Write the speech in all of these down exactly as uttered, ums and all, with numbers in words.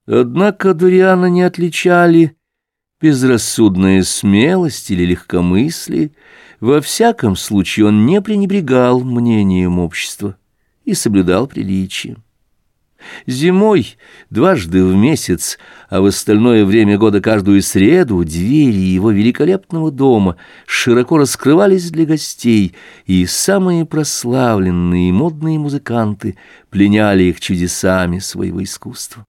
Однако Дориана не отличали безрассудная смелость или легкомыслие. Во всяком случае он не пренебрегал мнением общества и соблюдал приличие. Зимой дважды в месяц, а в остальное время года каждую среду двери его великолепного дома широко раскрывались для гостей, и самые прославленные и модные музыканты пленяли их чудесами своего искусства.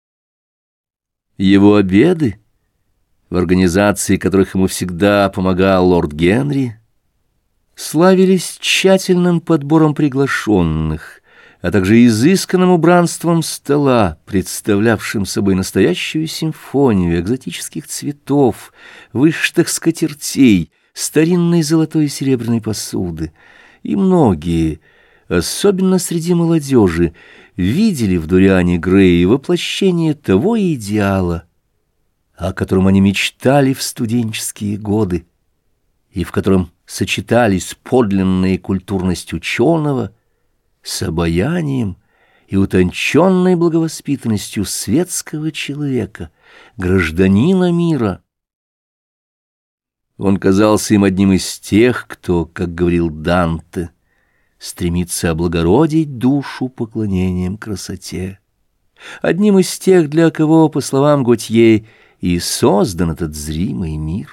Его обеды, в организации которых ему всегда помогал лорд Генри, славились тщательным подбором приглашенных, а также изысканным убранством стола, представлявшим собой настоящую симфонию экзотических цветов, вышитых скатертей, старинной золотой и серебряной посуды. И многие, особенно среди молодежи, видели в Дориане Грее воплощение того идеала, о котором они мечтали в студенческие годы, и в котором сочетались подлинная культурность ученого с обаянием и утонченной благовоспитанностью светского человека, гражданина мира. Он казался им одним из тех, кто, как говорил Данте, стремится облагородить душу поклонением красоте, одним из тех, для кого, по словам Готье, и создан этот зримый мир.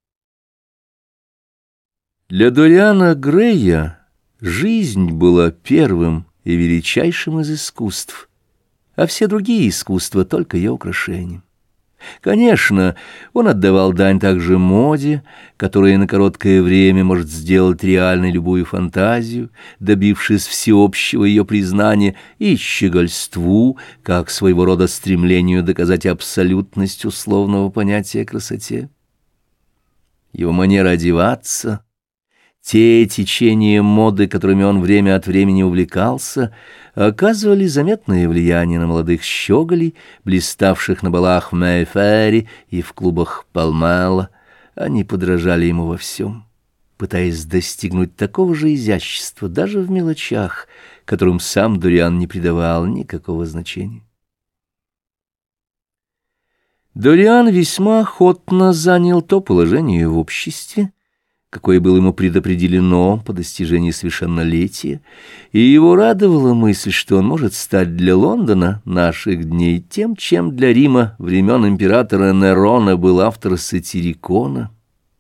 Для Дориана Грея жизнь была первым и величайшим из искусств, а все другие искусства — только ее украшением. Конечно, он отдавал дань также моде, которая на короткое время может сделать реальной любую фантазию, добившись всеобщего ее признания, и щегольству, как своего рода стремлению доказать абсолютность условного понятия о красоте. Его манера одеваться, те течения моды, которыми он время от времени увлекался, оказывали заметное влияние на молодых щеголей, блиставших на балах в Мэйфэре и в клубах Палмела. Они подражали ему во всем, пытаясь достигнуть такого же изящества даже в мелочах, которым сам Дориан не придавал никакого значения. Дориан весьма охотно занял то положение в обществе, какое было ему предопределено по достижении совершеннолетия, и его радовала мысль, что он может стать для Лондона наших дней тем, чем для Рима времен императора Нерона был автор Сатирикона.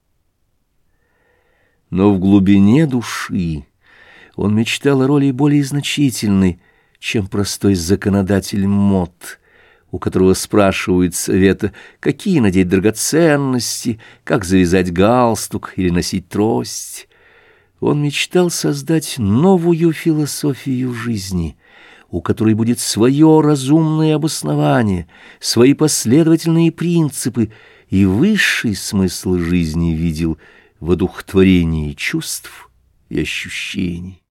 Но в глубине души он мечтал о роли более значительной, чем простой законодатель мод, у которого спрашивают совета, какие надеть драгоценности, как завязать галстук или носить трость. Он мечтал создать новую философию жизни, у которой будет свое разумное обоснование, свои последовательные принципы, и высший смысл жизни видел в одухотворении чувств и ощущений.